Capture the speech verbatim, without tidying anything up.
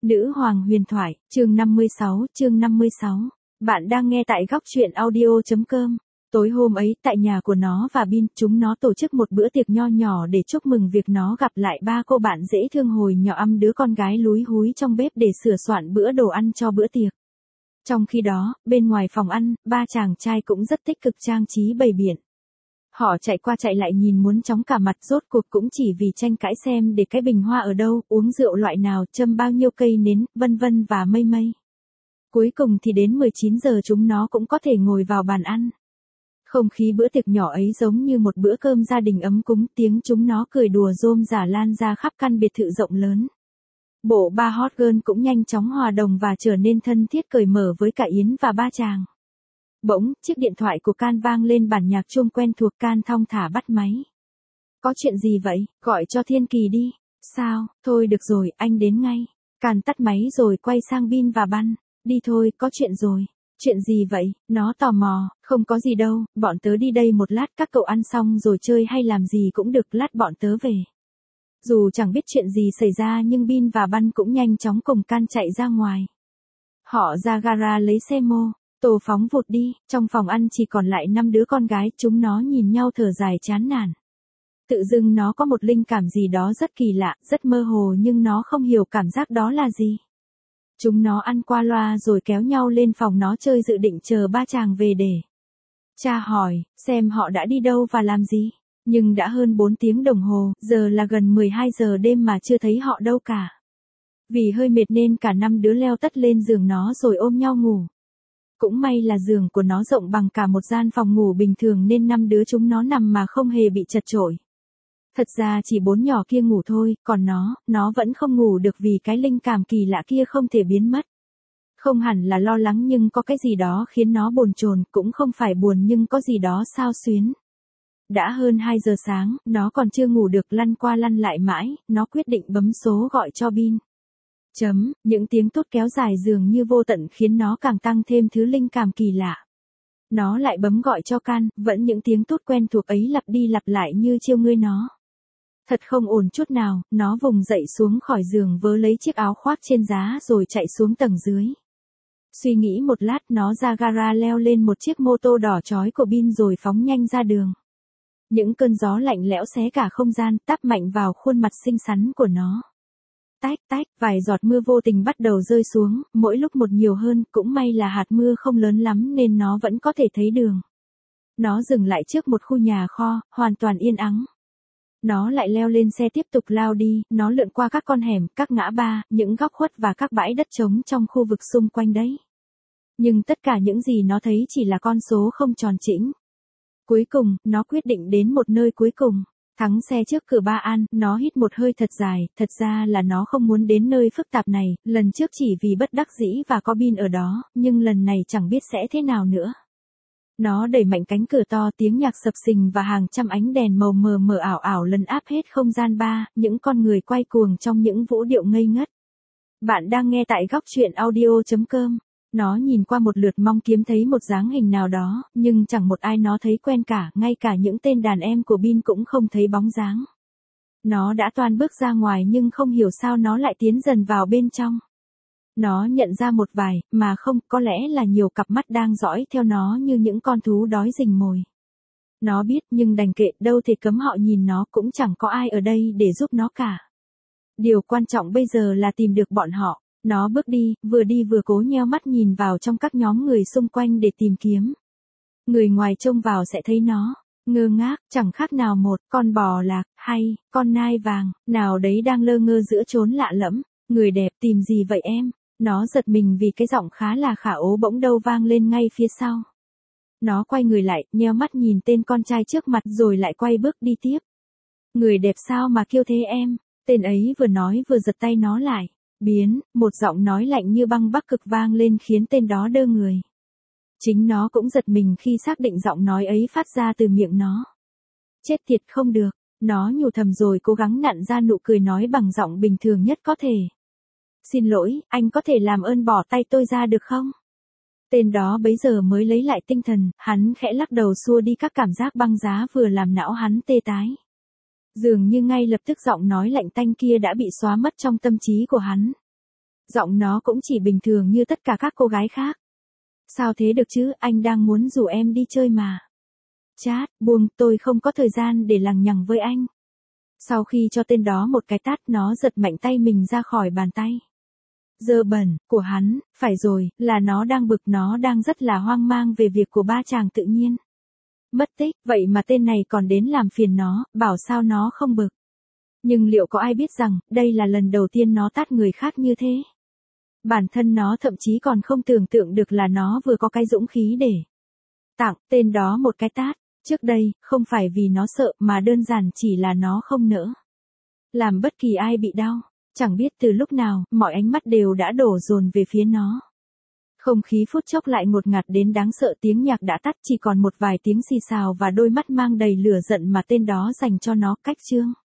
Nữ hoàng huyền thoại, chương năm mươi sáu, chương năm mươi sáu. Bạn đang nghe tại góc truyện audio chấm com. Tối hôm ấy, tại nhà của nó và Bin, chúng nó tổ chức một bữa tiệc nho nhỏ để chúc mừng việc nó gặp lại ba cô bạn dễ thương hồi nhỏ âm đứa con gái lúi húi trong bếp để sửa soạn bữa đồ ăn cho bữa tiệc. Trong khi đó, bên ngoài phòng ăn, ba chàng trai cũng rất tích cực trang trí bày biện. Họ chạy qua chạy lại nhìn muốn chóng cả mặt, rốt cuộc cũng chỉ vì tranh cãi xem để cái bình hoa ở đâu, uống rượu loại nào, châm bao nhiêu cây nến, vân vân và mây mây. Cuối cùng thì đến mười chín giờ chúng nó cũng có thể ngồi vào bàn ăn. Không khí bữa tiệc nhỏ ấy giống như một bữa cơm gia đình ấm cúng, tiếng chúng nó cười đùa rôm rả lan ra khắp căn biệt thự rộng lớn. Bộ ba hot girl cũng nhanh chóng hòa đồng và trở nên thân thiết cởi mở với cả Yến và ba chàng. Bỗng, chiếc điện thoại của Can vang lên bản nhạc chuông quen thuộc. Can thong thả bắt máy. Có chuyện gì vậy? Gọi cho Thiên Kỳ đi. Sao? Thôi được rồi, anh đến ngay. Can tắt máy rồi quay sang Bin và Băn. Đi thôi, có chuyện rồi. Chuyện gì vậy? Nó tò mò. Không có gì đâu, bọn tớ đi đây một lát, các cậu ăn xong rồi chơi hay làm gì cũng được, lát bọn tớ về. Dù chẳng biết chuyện gì xảy ra nhưng Bin và Băn cũng nhanh chóng cùng Can chạy ra ngoài. Họ ra gara lấy xe mô. Tô phóng vụt đi, trong phòng ăn chỉ còn lại năm đứa con gái, chúng nó nhìn nhau thở dài chán nản. Tự dưng nó có một linh cảm gì đó rất kỳ lạ, rất mơ hồ nhưng nó không hiểu cảm giác đó là gì. Chúng nó ăn qua loa rồi kéo nhau lên phòng nó chơi, dự định chờ ba chàng về để tra hỏi, xem họ đã đi đâu và làm gì. Nhưng đã hơn bốn tiếng đồng hồ, giờ là gần mười hai giờ đêm mà chưa thấy họ đâu cả. Vì hơi mệt nên cả năm đứa leo tất lên giường nó rồi ôm nhau ngủ. Cũng may là giường của nó rộng bằng cả một gian phòng ngủ bình thường nên năm đứa chúng nó nằm mà không hề bị chật chội. Thật ra chỉ bốn nhỏ kia ngủ thôi, còn nó, nó vẫn không ngủ được vì cái linh cảm kỳ lạ kia không thể biến mất. Không hẳn là lo lắng nhưng có cái gì đó khiến nó bồn chồn, cũng không phải buồn nhưng có gì đó xao xuyến. Đã hơn hai giờ sáng, nó còn chưa ngủ được, lăn qua lăn lại mãi, nó quyết định bấm số gọi cho Bin. Chấm, những tiếng tút kéo dài dường như vô tận khiến nó càng tăng thêm thứ linh cảm kỳ lạ. Nó lại bấm gọi cho Can, vẫn những tiếng tút quen thuộc ấy lặp đi lặp lại như chiêu ngươi nó. Thật không ổn chút nào, nó vùng dậy xuống khỏi giường vớ lấy chiếc áo khoác trên giá rồi chạy xuống tầng dưới. Suy nghĩ một lát nó ra gara leo lên một chiếc mô tô đỏ chói của Bin rồi phóng nhanh ra đường. Những cơn gió lạnh lẽo xé cả không gian, táp mạnh vào khuôn mặt xinh xắn của nó. Tách tách, vài giọt mưa vô tình bắt đầu rơi xuống, mỗi lúc một nhiều hơn, cũng may là hạt mưa không lớn lắm nên nó vẫn có thể thấy đường. Nó dừng lại trước một khu nhà kho, hoàn toàn yên ắng. Nó lại leo lên xe tiếp tục lao đi, nó lượn qua các con hẻm, các ngã ba, những góc khuất và các bãi đất trống trong khu vực xung quanh đấy. Nhưng tất cả những gì nó thấy chỉ là con số không tròn chỉnh. Cuối cùng, nó quyết định đến một nơi cuối cùng. Thắng xe trước cửa Ba An, nó hít một hơi thật dài, thật ra là nó không muốn đến nơi phức tạp này, lần trước chỉ vì bất đắc dĩ và có Bin ở đó, nhưng lần này chẳng biết sẽ thế nào nữa. Nó đẩy mạnh cánh cửa to, tiếng nhạc sập sình và hàng trăm ánh đèn màu mờ mờ ảo ảo lấn áp hết không gian ba, những con người quay cuồng trong những vũ điệu ngây ngất. Bạn đang nghe tại góc truyện audio chấm com. Nó nhìn qua một lượt mong kiếm thấy một dáng hình nào đó, nhưng chẳng một ai nó thấy quen cả, ngay cả những tên đàn em của Bin cũng không thấy bóng dáng. Nó đã toan bước ra ngoài nhưng không hiểu sao nó lại tiến dần vào bên trong. Nó nhận ra một vài, mà không, có lẽ là nhiều cặp mắt đang dõi theo nó như những con thú đói rình mồi. Nó biết nhưng đành kệ, đâu thể cấm họ nhìn nó, cũng chẳng có ai ở đây để giúp nó cả. Điều quan trọng bây giờ là tìm được bọn họ. Nó bước đi, vừa đi vừa cố nheo mắt nhìn vào trong các nhóm người xung quanh để tìm kiếm. Người ngoài trông vào sẽ thấy nó ngơ ngác, chẳng khác nào một con bò lạc, hay con nai vàng, nào đấy đang lơ ngơ giữa chốn lạ lẫm. Người đẹp, tìm gì vậy em? Nó giật mình vì cái giọng khá là khả ố bỗng đâu vang lên ngay phía sau. Nó quay người lại, nheo mắt nhìn tên con trai trước mặt rồi lại quay bước đi tiếp. Người đẹp sao mà kêu thế em? Tên ấy vừa nói vừa giật tay nó lại. Biến, một giọng nói lạnh như băng Bắc Cực vang lên khiến tên đó đơ người. Chính nó cũng giật mình khi xác định giọng nói ấy phát ra từ miệng nó. Chết tiệt, không được, nó nhủ thầm rồi cố gắng nặn ra nụ cười nói bằng giọng bình thường nhất có thể. Xin lỗi, anh có thể làm ơn bỏ tay tôi ra được không? Tên đó bấy giờ mới lấy lại tinh thần, hắn khẽ lắc đầu xua đi các cảm giác băng giá vừa làm não hắn tê tái. Dường như ngay lập tức giọng nói lạnh tanh kia đã bị xóa mất trong tâm trí của hắn. Giọng nó cũng chỉ bình thường như tất cả các cô gái khác. Sao thế được chứ, anh đang muốn rủ em đi chơi mà. Chát, buông, tôi không có thời gian để lằng nhằng với anh. Sau khi cho tên đó một cái tát, nó giật mạnh tay mình ra khỏi bàn tay. Dơ bẩn, của hắn, phải rồi, là nó đang bực, nó đang rất là hoang mang về việc của ba chàng tự nhiên mất tích, vậy mà tên này còn đến làm phiền nó, bảo sao nó không bực. Nhưng liệu có ai biết rằng, đây là lần đầu tiên nó tát người khác như thế? Bản thân nó thậm chí còn không tưởng tượng được là nó vừa có cái dũng khí để tặng tên đó một cái tát. Trước đây, không phải vì nó sợ mà đơn giản chỉ là nó không nỡ làm bất kỳ ai bị đau. Chẳng biết từ lúc nào, mọi ánh mắt đều đã đổ dồn về phía nó. Không khí phút chốc lại ngột ngạt đến đáng sợ, tiếng nhạc đã tắt, chỉ còn một vài tiếng xì xào và đôi mắt mang đầy lửa giận mà tên đó dành cho nó. Cách chương